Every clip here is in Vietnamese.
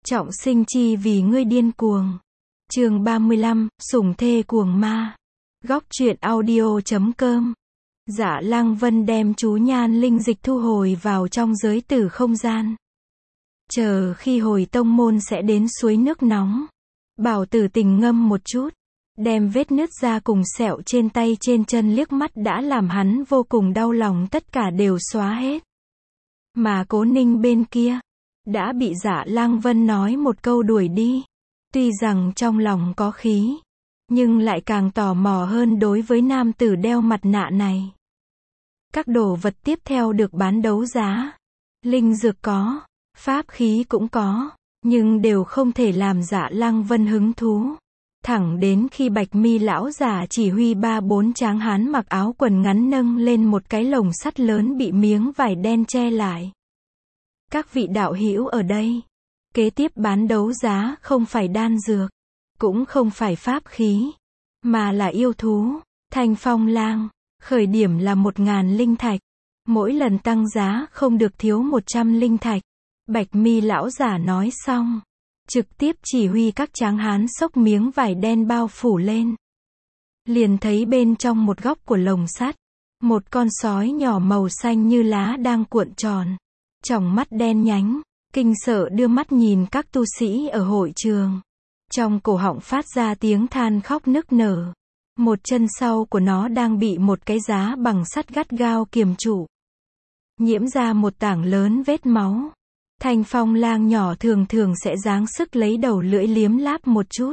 Trọng sinh chi vì ngươi điên cuồng. Chương 35, sủng thê cuồng ma. Góc truyện audio.com. Dạ Lăng Vân đem chú nhan linh dịch thu hồi vào trong giới tử không gian. Chờ khi hồi tông môn sẽ đến suối nước nóng. Bảo Tử Tình ngâm một chút, đem vết nứt ra cùng sẹo trên tay trên chân liếc mắt đã làm hắn vô cùng đau lòng tất cả đều xóa hết. Mà Cố Ninh bên kia, đã bị Dạ Lăng Vân nói một câu đuổi đi. Tuy rằng trong lòng có khí, nhưng lại càng tò mò hơn đối với nam tử đeo mặt nạ này. Các đồ vật tiếp theo được bán đấu giá. Linh dược có, pháp khí cũng có, nhưng đều không thể làm Dạ Lăng Vân hứng thú. Thẳng đến khi Bạch Mi lão giả chỉ huy 3-4 tráng hán mặc áo quần ngắn nâng lên một cái lồng sắt lớn bị miếng vải đen che lại. Các vị đạo hữu ở đây, kế tiếp bán đấu giá không phải đan dược, cũng không phải pháp khí, mà là yêu thú. Thanh Phong Lang, khởi điểm là 1.000 linh thạch, mỗi lần tăng giá không được thiếu 100 linh thạch. Bạch Mi lão giả nói xong, trực tiếp chỉ huy các tráng hán xốc miếng vải đen bao phủ lên. Liền thấy bên trong một góc của lồng sắt, một con sói nhỏ màu xanh như lá đang cuộn tròn, tròng mắt đen nhánh, kinh sợ đưa mắt nhìn các tu sĩ ở hội trường. Trong cổ họng phát ra tiếng than khóc nức nở. Một chân sau của nó đang bị một cái giá bằng sắt gắt gao kiềm trụ, nhiễm ra một tảng lớn vết máu. Thanh Phong Lang nhỏ thường thường sẽ giáng sức lấy đầu lưỡi liếm láp một chút,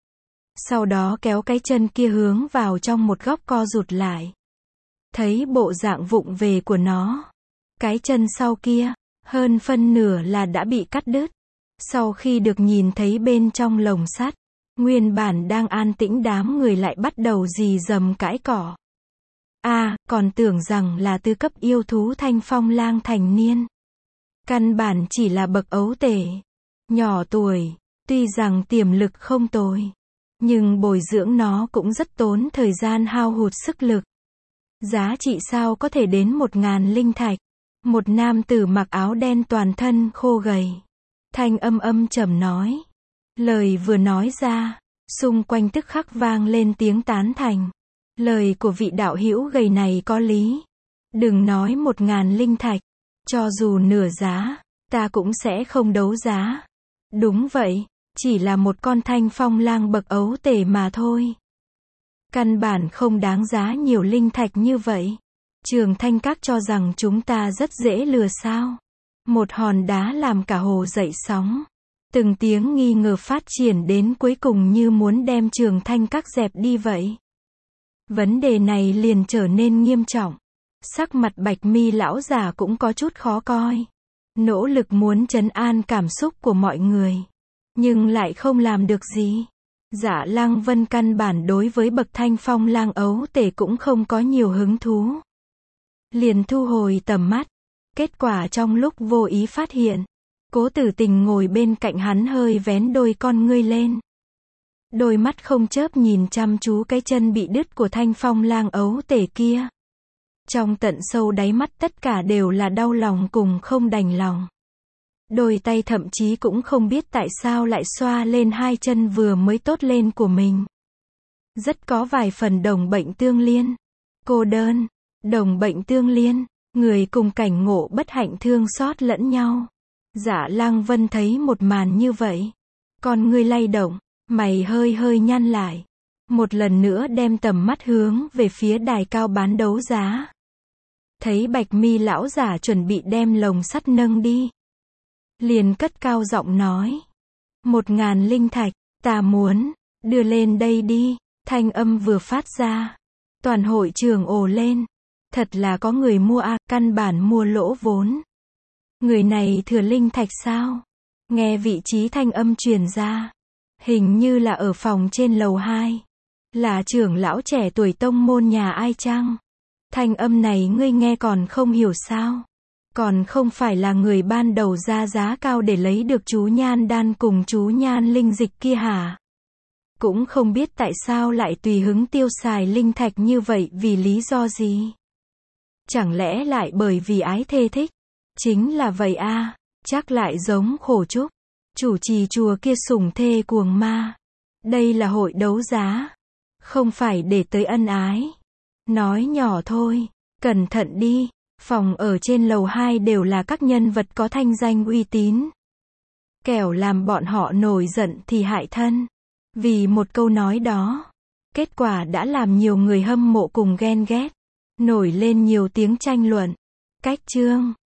sau đó kéo cái chân kia hướng vào trong một góc co rụt lại. Thấy bộ dạng vụng về của nó, cái chân sau kia, hơn phân nửa là đã bị cắt đứt. Sau khi được nhìn thấy bên trong lồng sắt, nguyên bản đang an tĩnh đám người lại bắt đầu rì rầm cãi cọ. Còn tưởng rằng là tứ cấp yêu thú Thanh Phong Lang thành niên. Căn bản chỉ là bậc ấu tể, nhỏ tuổi, tuy rằng tiềm lực không tồi, nhưng bồi dưỡng nó cũng rất tốn thời gian hao hụt sức lực. Giá trị sao có thể đến 1.000 linh thạch. Một nam tử mặc áo đen toàn thân khô gầy, thanh âm trầm nói. Lời vừa nói ra, xung quanh tức khắc vang lên tiếng tán thành. Lời của vị đạo hữu gầy này có lý. Đừng nói 1.000 linh thạch, cho dù nửa giá, ta cũng sẽ không đấu giá. Đúng vậy, chỉ là một con Thanh Phong Lang bậc ấu tể mà thôi. Căn bản không đáng giá nhiều linh thạch như vậy. Trường Thanh Các cho rằng chúng ta rất dễ lừa sao? Một hòn đá làm cả hồ dậy sóng. Từng tiếng nghi ngờ phát triển đến cuối cùng như muốn đem Trường Thanh Các dẹp đi vậy. Vấn đề này liền trở nên nghiêm trọng. Sắc mặt Bạch Mi lão giả cũng có chút khó coi. Nỗ lực muốn trấn an cảm xúc của mọi người, nhưng lại không làm được gì. Dạ Lăng Vân căn bản đối với bậc Thanh Phong Lang ấu tể cũng không có nhiều hứng thú. Liền thu hồi tầm mắt. Kết quả trong lúc vô ý phát hiện, Cố Tử Tình ngồi bên cạnh hắn hơi vén đôi con ngươi lên. Đôi mắt không chớp nhìn chăm chú cái chân bị đứt của Thanh Phong Lang ấu tể kia. Trong tận sâu đáy mắt tất cả đều là đau lòng cùng không đành lòng. Đôi tay thậm chí cũng không biết tại sao lại xoa lên hai chân vừa mới tốt lên của mình. Rất có vài phần đồng bệnh tương liên. Cô đơn, đồng bệnh tương liên, người cùng cảnh ngộ bất hạnh thương xót lẫn nhau. Dạ Lăng Vân thấy một màn như vậy, con ngươi lay động, mày hơi nhăn lại. Một lần nữa đem tầm mắt hướng về phía đài cao bán đấu giá. Thấy Bạch Mi lão giả chuẩn bị đem lồng sắt nâng đi, liền cất cao giọng nói. 1.000 linh thạch, ta muốn, đưa lên đây đi. Thanh âm vừa phát ra, toàn hội trường ồ lên. Thật là có người mua căn bản mua lỗ vốn. Người này thừa linh thạch sao? Nghe vị trí thanh âm truyền ra, hình như là ở phòng trên lầu 2. Là trưởng lão trẻ tuổi tông môn nhà ai chăng? Thanh âm này ngươi nghe còn không hiểu sao? Còn không phải là người ban đầu ra giá cao để lấy được chú nhan đan cùng chú nhan linh dịch kia hả? Cũng không biết tại sao lại tùy hứng tiêu xài linh thạch như vậy, vì lý do gì? Chẳng lẽ lại bởi vì ái thê thích? Chính là vậy chắc lại giống khổ trúc. Chủ trì chùa kia sủng thê cuồng ma. Đây là hội đấu giá. Không phải để tới ân ái. Nói nhỏ thôi. Cẩn thận đi. Phòng ở trên lầu 2 đều là các nhân vật có thanh danh uy tín. Kẻo làm bọn họ nổi giận thì hại thân. Vì một câu nói đó. Kết quả đã làm nhiều người hâm mộ cùng ghen ghét. Nổi lên nhiều tiếng tranh luận. Cách chương